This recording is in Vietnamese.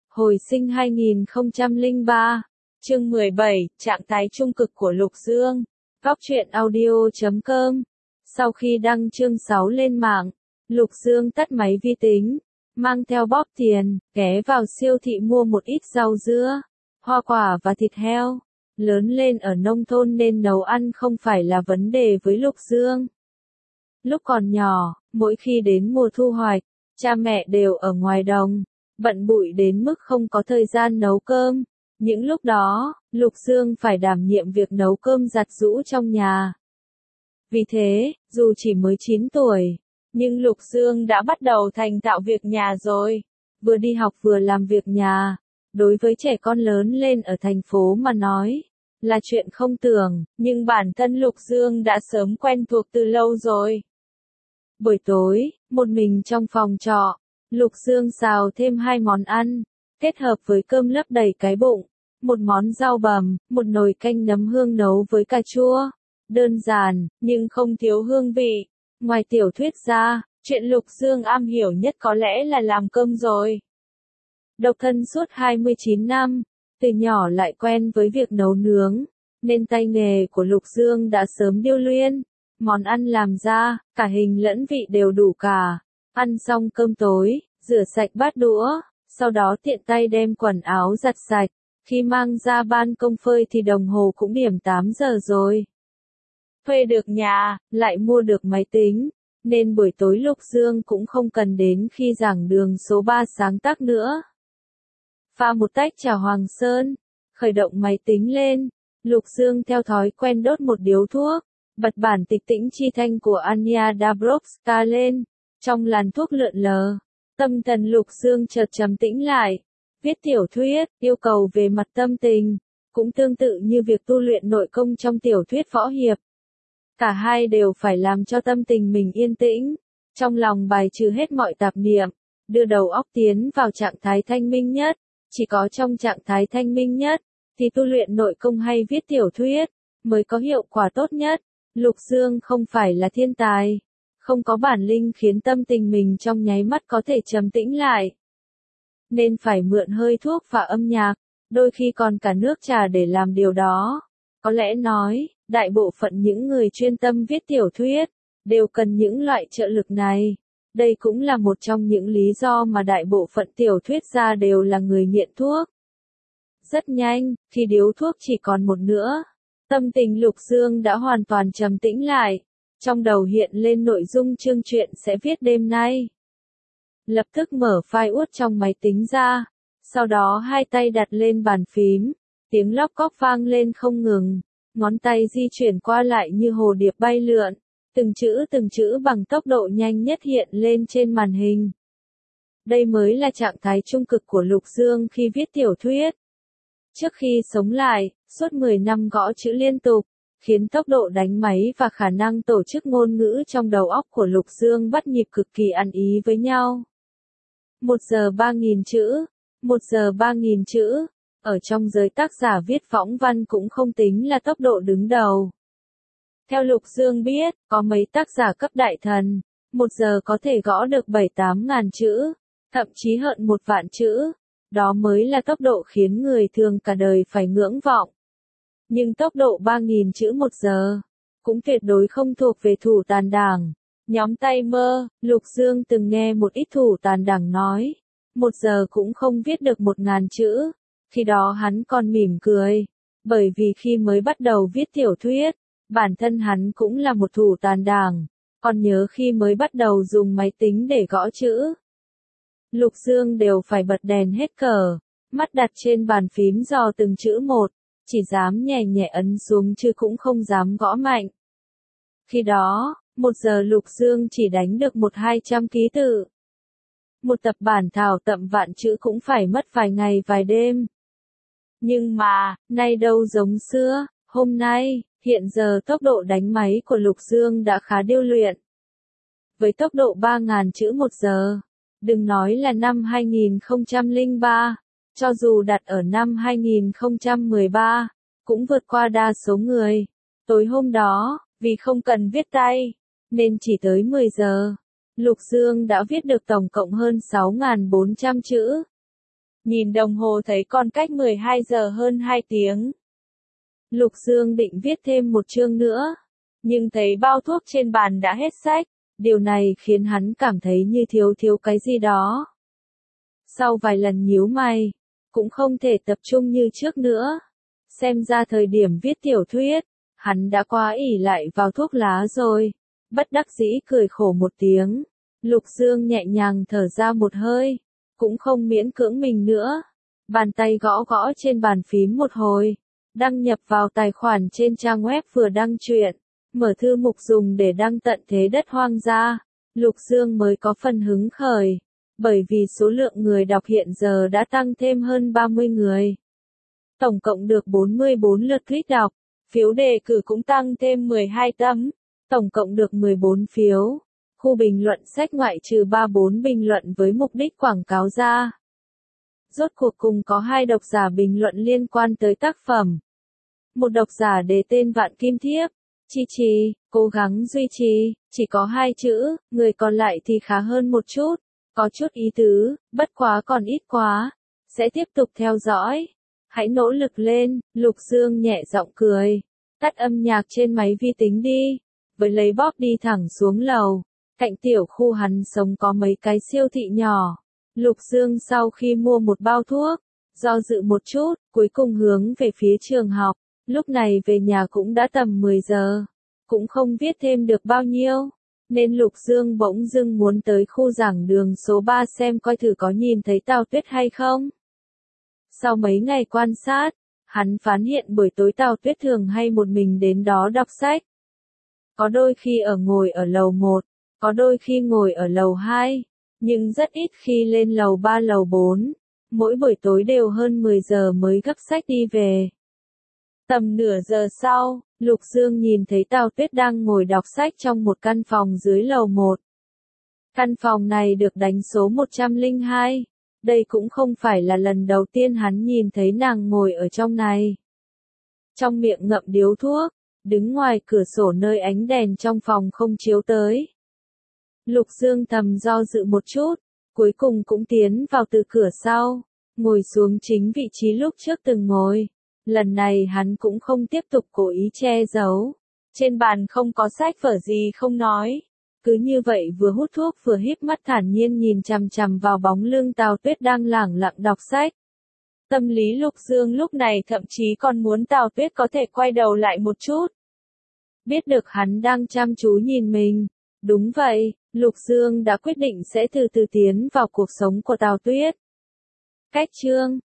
Hồi sinh 2003, chương 17, trạng thái trung cực của Lục Dương. Góc truyện audio.com. Sau khi đăng chương 6 lên mạng, Lục Dương tắt máy vi tính, mang theo bóp tiền, ghé vào siêu thị mua một ít rau dưa, hoa quả và thịt heo. Lớn lên ở nông thôn nên nấu ăn không phải là vấn đề với Lục Dương. Lúc còn nhỏ, mỗi khi đến mùa thu hoạch, cha mẹ đều ở ngoài đồng, bận bụi đến mức không có thời gian nấu cơm. Những lúc đó, Lục Dương phải đảm nhiệm việc nấu cơm giặt giũ trong nhà. Vì thế, dù chỉ mới 9 tuổi, nhưng Lục Dương đã bắt đầu thành thạo việc nhà rồi. Vừa đi học vừa làm việc nhà, đối với trẻ con lớn lên ở thành phố mà nói, là chuyện không tưởng, nhưng bản thân Lục Dương đã sớm quen thuộc từ lâu rồi. Buổi tối, một mình trong phòng trọ, Lục Dương xào thêm 2 món ăn, kết hợp với cơm lấp đầy cái bụng, một món rau bằm, một nồi canh nấm hương nấu với cà chua. Đơn giản, nhưng không thiếu hương vị. Ngoài tiểu thuyết ra, chuyện Lục Dương am hiểu nhất có lẽ là làm cơm rồi. Độc thân suốt 29 năm, từ nhỏ lại quen với việc nấu nướng, nên tay nghề của Lục Dương đã sớm điêu luyện. Món ăn làm ra, cả hình lẫn vị đều đủ cả. Ăn xong cơm tối, rửa sạch bát đũa, sau đó tiện tay đem quần áo giặt sạch. Khi mang ra ban công phơi thì đồng hồ cũng điểm 8 giờ rồi. Thuê được nhà, lại mua được máy tính, nên buổi tối Lục Dương cũng không cần đến khi giảng đường số 3 sáng tác nữa. Pha một tách trà Hoàng Sơn, khởi động máy tính lên, Lục Dương theo thói quen đốt một điếu thuốc, bật bản Tịch Tĩnh Chi Thanh của Anya Dabrowska lên. Trong làn thuốc lượn lờ, tâm thần Lục Dương chợt trầm tĩnh lại. Viết tiểu thuyết, yêu cầu về mặt tâm tình, cũng tương tự như việc tu luyện nội công trong tiểu thuyết võ hiệp. Cả hai đều phải làm cho tâm tình mình yên tĩnh, trong lòng bài trừ hết mọi tạp niệm, đưa đầu óc tiến vào trạng thái thanh minh nhất. Chỉ có trong trạng thái thanh minh nhất, thì tu luyện nội công hay viết tiểu thuyết, mới có hiệu quả tốt nhất. Lục Dương không phải là thiên tài, không có bản lĩnh khiến tâm tình mình trong nháy mắt có thể trầm tĩnh lại. Nên phải mượn hơi thuốc và âm nhạc, đôi khi còn cả nước trà để làm điều đó. Có lẽ nói, đại bộ phận những người chuyên tâm viết tiểu thuyết, đều cần những loại trợ lực này. Đây cũng là một trong những lý do mà đại bộ phận tiểu thuyết gia đều là người nghiện thuốc. Rất nhanh, khi điếu thuốc chỉ còn một nữa, tâm tình Lục Dương đã hoàn toàn trầm tĩnh lại. Trong đầu hiện lên nội dung chương truyện sẽ viết đêm nay. Lập tức mở file Word trong máy tính ra, sau đó hai tay đặt lên bàn phím, tiếng lóc cóc vang lên không ngừng, ngón tay di chuyển qua lại như hồ điệp bay lượn, từng chữ bằng tốc độ nhanh nhất hiện lên trên màn hình. Đây mới là trạng thái trung cực của Lục Dương khi viết tiểu thuyết. Trước khi sống lại, suốt 10 năm gõ chữ liên tục, khiến tốc độ đánh máy và khả năng tổ chức ngôn ngữ trong đầu óc của Lục Dương bắt nhịp cực kỳ ăn ý với nhau. 1 giờ 3.000 chữ, 1 giờ 3.000 chữ, ở trong giới tác giả viết võng văn cũng không tính là tốc độ đứng đầu. Theo Lục Dương biết, có mấy tác giả cấp đại thần, 1 giờ có thể gõ được 7-8 ngàn chữ, thậm chí hơn 1 vạn chữ, đó mới là tốc độ khiến người thường cả đời phải ngưỡng vọng. Nhưng tốc độ 3.000 chữ 1 giờ, cũng tuyệt đối không thuộc về thủ tàn đảng. Nhóm tay mơ, Lục Dương từng nghe một ít thủ tàn đảng nói, 1 giờ cũng không viết được 1.000 chữ, khi đó hắn còn mỉm cười, bởi vì khi mới bắt đầu viết tiểu thuyết, bản thân hắn cũng là một thủ tàn đảng, còn nhớ khi mới bắt đầu dùng máy tính để gõ chữ. Lục Dương đều phải bật đèn hết cờ, mắt đặt trên bàn phím dò từng chữ một, chỉ dám nhẹ nhẹ ấn xuống chứ cũng không dám gõ mạnh. Khi đó, 1 giờ Lục Dương chỉ đánh được 100-200 ký tự. Một tập bản thảo tầm vạn chữ cũng phải mất vài ngày vài đêm. Nhưng mà, nay đâu giống xưa, hôm nay, hiện giờ tốc độ đánh máy của Lục Dương đã khá điêu luyện. Với tốc độ 3.000 chữ 1 giờ, đừng nói là năm 2003, cho dù đặt ở năm 2013, cũng vượt qua đa số người. Tối hôm đó, vì không cần viết tay, nên chỉ tới 10 giờ, Lục Dương đã viết được tổng cộng hơn 6.400 chữ. Nhìn đồng hồ thấy còn cách 12 giờ hơn 2 tiếng. Lục Dương định viết thêm một chương nữa, nhưng thấy bao thuốc trên bàn đã hết sách, điều này khiến hắn cảm thấy như thiếu cái gì đó. Sau vài lần nhíu mày, cũng không thể tập trung như trước nữa. Xem ra thời điểm viết tiểu thuyết, hắn đã quá ỷ lại vào thuốc lá rồi. Bất đắc dĩ cười khổ một tiếng, Lục Dương nhẹ nhàng thở ra một hơi, cũng không miễn cưỡng mình nữa. Bàn tay gõ gõ trên bàn phím một hồi, đăng nhập vào tài khoản trên trang web vừa đăng truyện, mở thư mục dùng để đăng tận thế đất hoang ra. Lục Dương mới có phần hứng khởi, bởi vì số lượng người đọc hiện giờ đã tăng thêm hơn 30 người. Tổng cộng được 44 lượt click đọc, phiếu đề cử cũng tăng thêm 12 tấm, tổng cộng được 14 phiếu. Khu bình luận sách ngoại trừ 34 bình luận với mục đích quảng cáo ra. Rốt cuộc cùng có 2 độc giả bình luận liên quan tới tác phẩm. Một độc giả đề tên Vạn Kim Thiếp, Chi, cố gắng duy trì, chỉ có 2 chữ, người còn lại thì khá hơn một chút, có chút ý tứ, bất quá còn ít quá, sẽ tiếp tục theo dõi. Hãy nỗ lực lên, Lục Dương nhẹ giọng cười, tắt âm nhạc trên máy vi tính đi, với lấy bóp đi thẳng xuống lầu. Cạnh tiểu khu hắn sống có mấy cái siêu thị nhỏ. Lục Dương sau khi mua một bao thuốc, do dự một chút, cuối cùng hướng về phía trường học. Lúc này về nhà cũng đã tầm 10 giờ, cũng không viết thêm được bao nhiêu, nên Lục Dương bỗng dưng muốn tới khu giảng đường số 3 xem coi thử có nhìn thấy Tào Tuyết hay không. Sau mấy ngày quan sát, hắn phát hiện buổi tối Tào Tuyết thường hay một mình đến đó đọc sách. Có đôi khi ngồi ở lầu 1, có đôi khi ngồi ở lầu 2, nhưng rất ít khi lên lầu 3 lầu 4. Mỗi buổi tối đều hơn 10 giờ mới gấp sách đi về. Tầm nửa giờ sau, Lục Dương nhìn thấy Tào Tuyết đang ngồi đọc sách trong một căn phòng dưới lầu 1. Căn phòng này được đánh số 102. Đây cũng không phải là lần đầu tiên hắn nhìn thấy nàng ngồi ở trong này. Trong miệng ngậm điếu thuốc, đứng ngoài cửa sổ nơi ánh đèn trong phòng không chiếu tới. Lục Dương thầm do dự một chút, cuối cùng cũng tiến vào từ cửa sau, ngồi xuống chính vị trí lúc trước từng ngồi. Lần này hắn cũng không tiếp tục cố ý che giấu. Trên bàn không có sách vở gì không nói. Cứ như vậy vừa hút thuốc vừa híp mắt thản nhiên nhìn chằm chằm vào bóng lưng Tào Tuyết đang lẳng lặng đọc sách. Tâm lý Lục Dương lúc này thậm chí còn muốn Tào Tuyết có thể quay đầu lại một chút. Biết được hắn đang chăm chú nhìn mình. Đúng vậy, Lục Dương đã quyết định sẽ từ từ tiến vào cuộc sống của Tào Tuyết. Cách chương